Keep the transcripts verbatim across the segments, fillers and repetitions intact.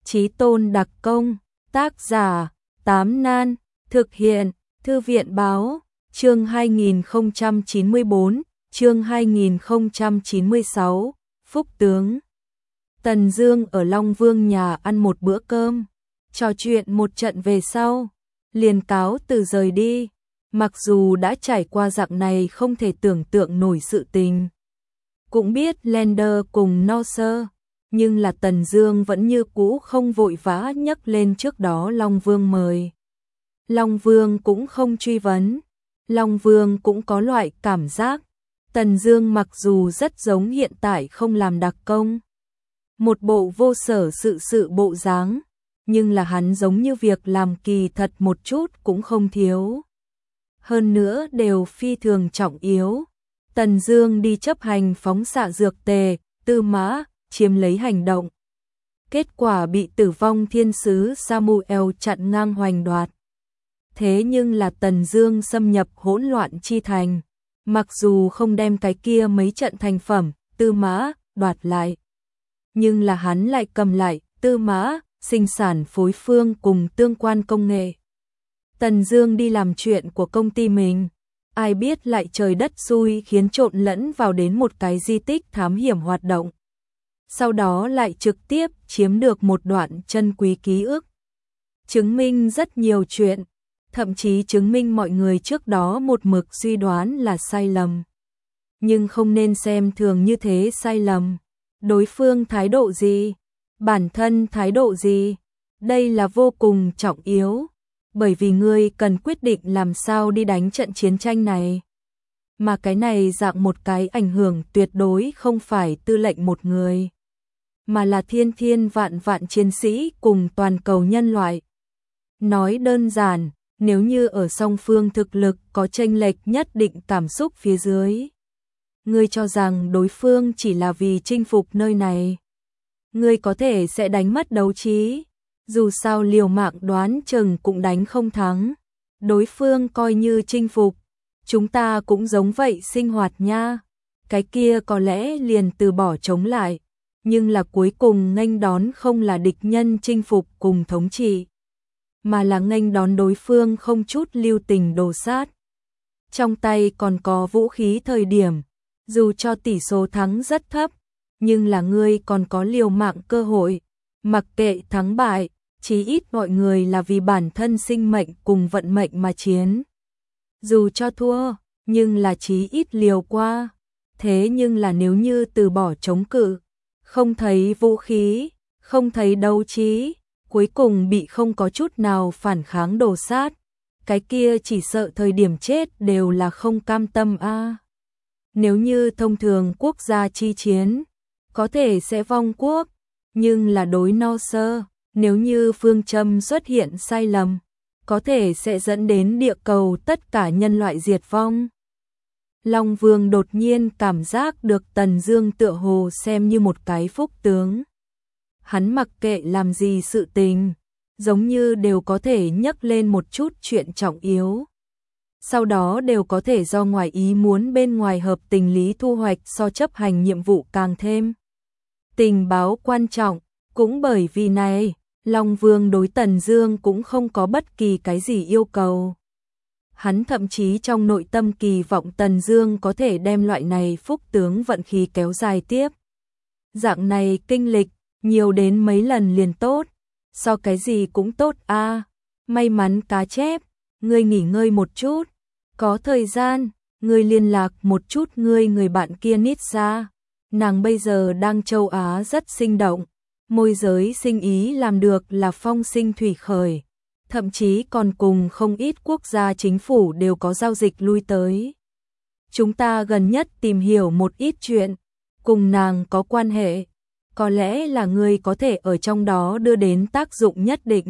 Chí Tôn đặc công, tác giả, Tám Nan, thực hiện, Thư viện báo, chương hai nghìn không trăm chín mươi bốn, chương hai nghìn không trăm chín mươi sáu, Phúc tướng. Tần Dương ở Long Vương nhà ăn một bữa cơm, trò chuyện một trận về sau, liền cáo từ rời đi, mặc dù đã trải qua dạng này không thể tưởng tượng nổi sự tình. Cũng biết Lender cùng Norse, nhưng là Tần Dương vẫn như cũ không vội vã nhắc lên trước đó Long Vương mời. Long Vương cũng không truy vấn, Long Vương cũng có loại cảm giác, Tần Dương mặc dù rất giống hiện tại không làm đặc công, một bộ vô sở sự sự bộ dáng, nhưng là hắn giống như việc làm kỳ thật một chút cũng không thiếu. Hơn nữa đều phi thường trọng yếu. Tần Dương đi chấp hành phóng xạ dược tề, Tư Mã chiếm lấy hành động. Kết quả bị tử vong thiên sứ Samuel chặn ngang hoành đoạt. Thế nhưng là Tần Dương xâm nhập hỗn loạn chi thành, mặc dù không đem cái kia mấy trận thành phẩm, Tư Mã đoạt lại, nhưng là hắn lại cầm lại Tư Mã sinh sản phối phương cùng tương quan công nghệ. Tần Dương đi làm chuyện của công ty mình, ai biết lại trời đất xui khiến trộn lẫn vào đến một cái di tích thám hiểm hoạt động. Sau đó lại trực tiếp chiếm được một đoạn chân quý ký ức. Chứng minh rất nhiều chuyện, thậm chí chứng minh mọi người trước đó một mực suy đoán là sai lầm. Nhưng không nên xem thường như thế sai lầm. Đối phương thái độ gì? Bản thân thái độ gì? Đây là vô cùng trọng yếu, bởi vì ngươi cần quyết định làm sao đi đánh trận chiến tranh này. Mà cái này dạng một cái ảnh hưởng tuyệt đối không phải tư lệnh một người, mà là thiên thiên vạn vạn chiến sĩ cùng toàn cầu nhân loại. Nói đơn giản, nếu như ở song phương thực lực có chênh lệch nhất định cảm xúc phía dưới, ngươi cho rằng đối phương chỉ là vì chinh phục nơi này, ngươi có thể sẽ đánh mất đấu trí. Dù sao liều mạng đoán chừng cũng đánh không thắng. Đối phương coi như chinh phục, chúng ta cũng giống vậy sinh hoạt nha. Cái kia có lẽ liền từ bỏ chống lại, nhưng là cuối cùng nghênh đón không là địch nhân chinh phục cùng thống trị, mà là nghênh đón đối phương không chút lưu tình đồ sát. Trong tay còn có vũ khí thời điểm, dù cho tỷ số thắng rất thấp, nhưng là ngươi còn có liều mạng cơ hội. Mặc kệ thắng bại, chí ít mọi người là vì bản thân sinh mệnh cùng vận mệnh mà chiến. Dù cho thua, nhưng là chí ít liều qua. Thế nhưng là nếu như từ bỏ chống cự, không thấy vũ khí, không thấy đấu trí, cuối cùng bị không có chút nào phản kháng đồ sát, cái kia chỉ sợ thời điểm chết đều là không cam tâm a. À. Nếu như thông thường quốc gia chi chiến, có thể sẽ vong quốc, nhưng là đối Norse, nếu như phương châm xuất hiện sai lầm, có thể sẽ dẫn đến địa cầu tất cả nhân loại diệt vong. Long Vương đột nhiên cảm giác được Tần Dương tựa hồ xem như một cái phúc tướng. Hắn mặc kệ làm gì sự tình, giống như đều có thể nhắc lên một chút chuyện trọng yếu. Sau đó đều có thể do ngoài ý muốn bên ngoài hợp tình lý thu hoạch so chấp hành nhiệm vụ càng thêm. Tình báo quan trọng, cũng bởi vì này, Long Vương đối Tần Dương cũng không có bất kỳ cái gì yêu cầu. Hắn thậm chí trong nội tâm kỳ vọng Tần Dương có thể đem loại này phúc tướng vận khí kéo dài tiếp. Dạng này kinh lịch, nhiều đến mấy lần liền tốt, so cái gì cũng tốt a. À, may mắn cá chép, ngươi nghỉ ngơi một chút, có thời gian, ngươi liên lạc một chút ngươi người bạn kia Nitsa, nàng bây giờ đang châu Á rất sinh động. Môi giới sinh ý làm được là phong sinh thủy khởi, thậm chí còn cùng không ít quốc gia chính phủ đều có giao dịch lui tới. Chúng ta gần nhất tìm hiểu một ít chuyện, cùng nàng có quan hệ, có lẽ là người có thể ở trong đó đưa đến tác dụng nhất định.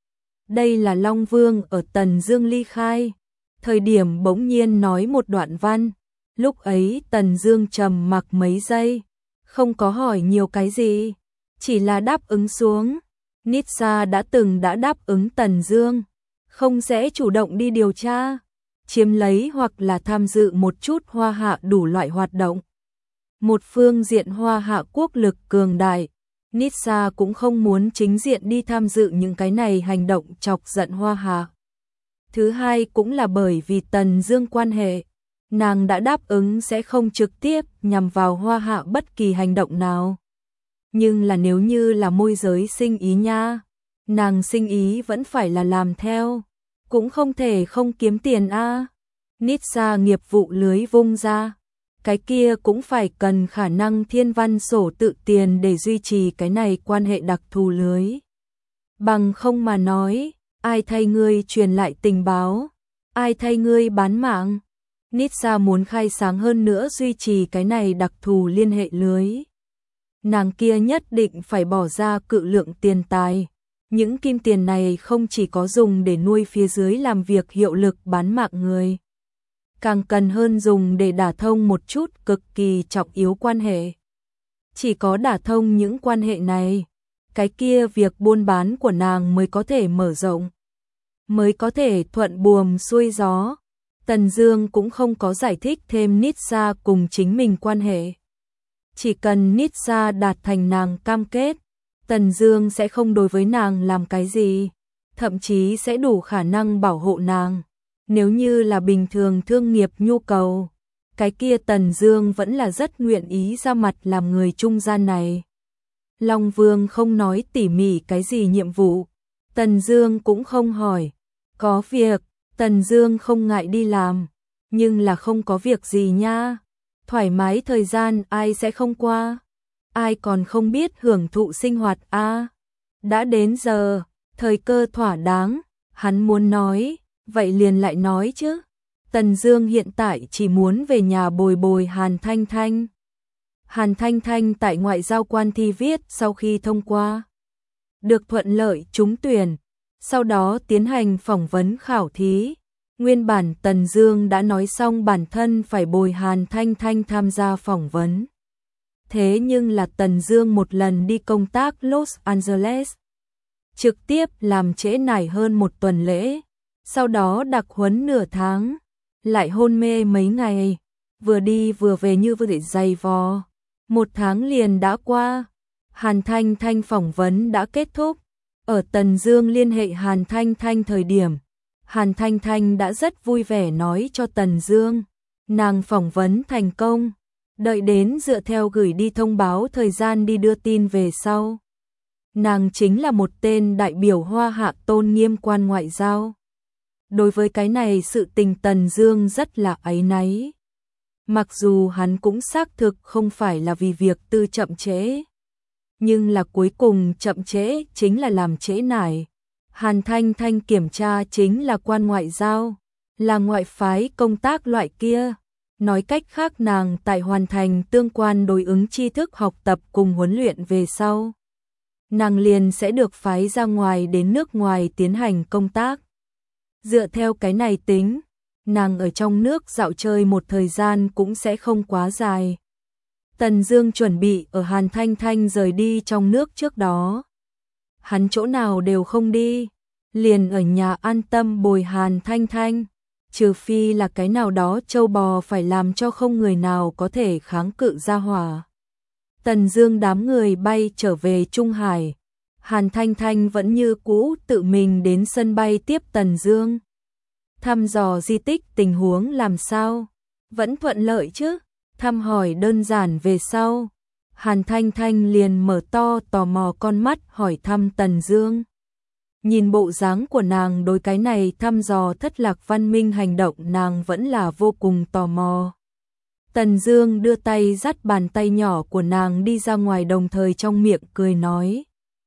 Đây là Long Vương ở Tần Dương ly khai, thời điểm bỗng nhiên nói một đoạn văn, lúc ấy Tần Dương trầm mặc mấy giây, không có hỏi nhiều cái gì, chỉ là đáp ứng xuống. Nitsa đã từng đã đáp ứng Tần Dương, không sẽ chủ động đi điều tra, chiếm lấy hoặc là tham dự một chút Hoa Hạ đủ loại hoạt động. Một phương diện Hoa Hạ quốc lực cường đại, Nitsa cũng không muốn chính diện đi tham dự những cái này hành động chọc giận Hoa Hạ. Thứ hai cũng là bởi vì Tần Dương quan hệ, nàng đã đáp ứng sẽ không trực tiếp nhằm vào Hoa Hạ bất kỳ hành động nào. Nhưng là nếu như là môi giới sinh ý nha, nàng sinh ý vẫn phải là làm theo, cũng không thể không kiếm tiền a. À. Nitsa nghiệp vụ lưới vung ra, cái kia cũng phải cần khả năng thiên văn sổ tự tiền để duy trì cái này quan hệ đặc thù lưới. Bằng không mà nói, ai thay ngươi truyền lại tình báo, ai thay ngươi bán mạng. Nitsa muốn khai sáng hơn nữa duy trì cái này đặc thù liên hệ lưới. Nàng kia nhất định phải bỏ ra cự lượng tiền tài. Những kim tiền này không chỉ có dùng để nuôi phía dưới làm việc hiệu lực bán mạng người, càng cần hơn dùng để đả thông một chút cực kỳ trọng yếu quan hệ. Chỉ có đả thông những quan hệ này, cái kia việc buôn bán của nàng mới có thể mở rộng, mới có thể thuận buồm xuôi gió. Tần Dương cũng không có giải thích thêm Nitsa cùng chính mình quan hệ. Chỉ cần Nitsa đạt thành nàng cam kết, Tần Dương sẽ không đối với nàng làm cái gì, thậm chí sẽ đủ khả năng bảo hộ nàng. Nếu như là bình thường thương nghiệp nhu cầu, cái kia Tần Dương vẫn là rất nguyện ý ra mặt làm người trung gian này. Long Vương không nói tỉ mỉ cái gì nhiệm vụ, Tần Dương cũng không hỏi. Có việc, Tần Dương không ngại đi làm, nhưng là không có việc gì nha. Thoải mái thời gian ai sẽ không qua, ai còn không biết hưởng thụ sinh hoạt a. À, đã đến giờ, thời cơ thỏa đáng, hắn muốn nói, vậy liền lại nói chứ. Tần Dương hiện tại chỉ muốn về nhà bồi bồi Hàn Thanh Thanh. Hàn Thanh Thanh tại ngoại giao quan thi viết sau khi thông qua, được thuận lợi trúng tuyển, sau đó tiến hành phỏng vấn khảo thí. Nguyên bản Tần Dương đã nói xong bản thân phải bồi Hàn Thanh Thanh tham gia phỏng vấn. Thế nhưng là Tần Dương một lần đi công tác Los Angeles, trực tiếp làm trễ nải hơn một tuần lễ, sau đó đặc huấn nửa tháng, lại hôn mê mấy ngày, vừa đi vừa về như vừa để dày vò. Một tháng liền đã qua, Hàn Thanh Thanh phỏng vấn đã kết thúc. Ở Tần Dương liên hệ Hàn Thanh Thanh thời điểm, Hàn Thanh Thanh đã rất vui vẻ nói cho Tần Dương, nàng phỏng vấn thành công, đợi đến dựa theo gửi đi thông báo thời gian đi đưa tin về sau. Nàng chính là một tên đại biểu Hoa Hạ tôn nghiêm quan ngoại giao. Đối với cái này sự tình Tần Dương rất là áy náy. Mặc dù hắn cũng xác thực không phải là vì việc tư chậm trễ, nhưng là cuối cùng chậm trễ chính là làm trễ nải. Hàn Thanh Thanh kiểm tra chính là quan ngoại giao, là ngoại phái công tác loại kia. Nói cách khác nàng tại hoàn thành tương quan đối ứng tri thức học tập cùng huấn luyện về sau, nàng liền sẽ được phái ra ngoài đến nước ngoài tiến hành công tác. Dựa theo cái này tính, nàng ở trong nước dạo chơi một thời gian cũng sẽ không quá dài. Tần Dương chuẩn bị ở Hàn Thanh Thanh rời đi trong nước trước đó, hắn chỗ nào đều không đi, liền ở nhà an tâm bồi Hàn Thanh Thanh, trừ phi là cái nào đó trâu bò phải làm cho không người nào có thể kháng cự ra hỏa. Tần Dương đám người bay trở về Trung Hải, Hàn Thanh Thanh vẫn như cũ tự mình đến sân bay tiếp Tần Dương. Thăm dò di tích tình huống làm sao? Vẫn thuận lợi chứ? Thăm hỏi đơn giản về sau, Hàn Thanh Thanh liền mở to tò mò con mắt hỏi thăm Tần Dương. Nhìn bộ dáng của nàng đối cái này thăm dò thất lạc văn minh hành động nàng vẫn là vô cùng tò mò. Tần Dương đưa tay dắt bàn tay nhỏ của nàng đi ra ngoài đồng thời trong miệng cười nói.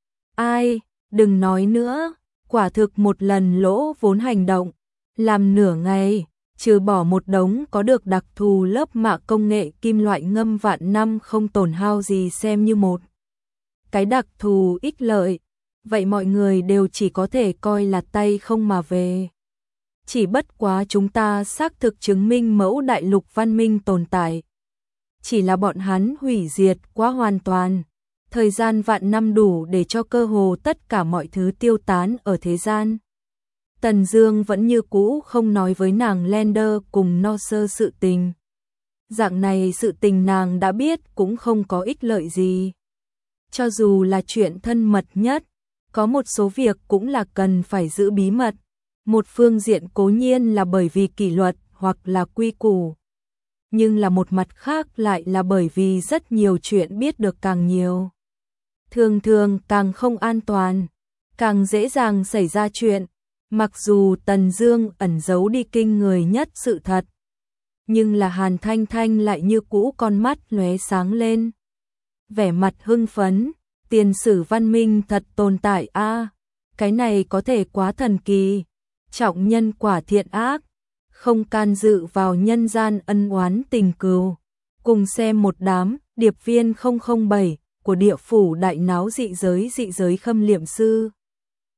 Ai, đừng nói nữa, quả thực một lần lỗ vốn hành động, làm nửa ngày, trừ bỏ một đống có được đặc thù lớp mạ công nghệ kim loại ngâm vạn năm không tổn hao gì xem như một cái đặc thù ích lợi, vậy mọi người đều chỉ có thể coi là tay không mà về. Chỉ bất quá chúng ta xác thực chứng minh mẫu đại lục văn minh tồn tại. Chỉ là bọn hắn hủy diệt quá hoàn toàn, thời gian vạn năm đủ để cho cơ hồ tất cả mọi thứ tiêu tán ở thế gian. Tần Dương vẫn như cũ không nói với nàng Lender cùng No Sơ sự tình. Dạng này sự tình nàng đã biết cũng không có ích lợi gì. Cho dù là chuyện thân mật nhất, có một số việc cũng là cần phải giữ bí mật. Một phương diện cố nhiên là bởi vì kỷ luật hoặc là quy củ, nhưng là một mặt khác lại là bởi vì rất nhiều chuyện biết được càng nhiều, thường thường càng không an toàn, càng dễ dàng xảy ra chuyện. Mặc dù Tần Dương ẩn giấu đi kinh người nhất sự thật, nhưng là Hàn Thanh Thanh lại như cũ con mắt lóe sáng lên, vẻ mặt hưng phấn. Tiền sử văn minh thật tồn tại a, à, cái này có thể quá thần kỳ. Trọng nhân quả thiện ác, không can dự vào nhân gian ân oán tình cừu. Cùng xem một đám điệp viên không không bảy của địa phủ đại náo dị giới dị giới khâm liệm sư.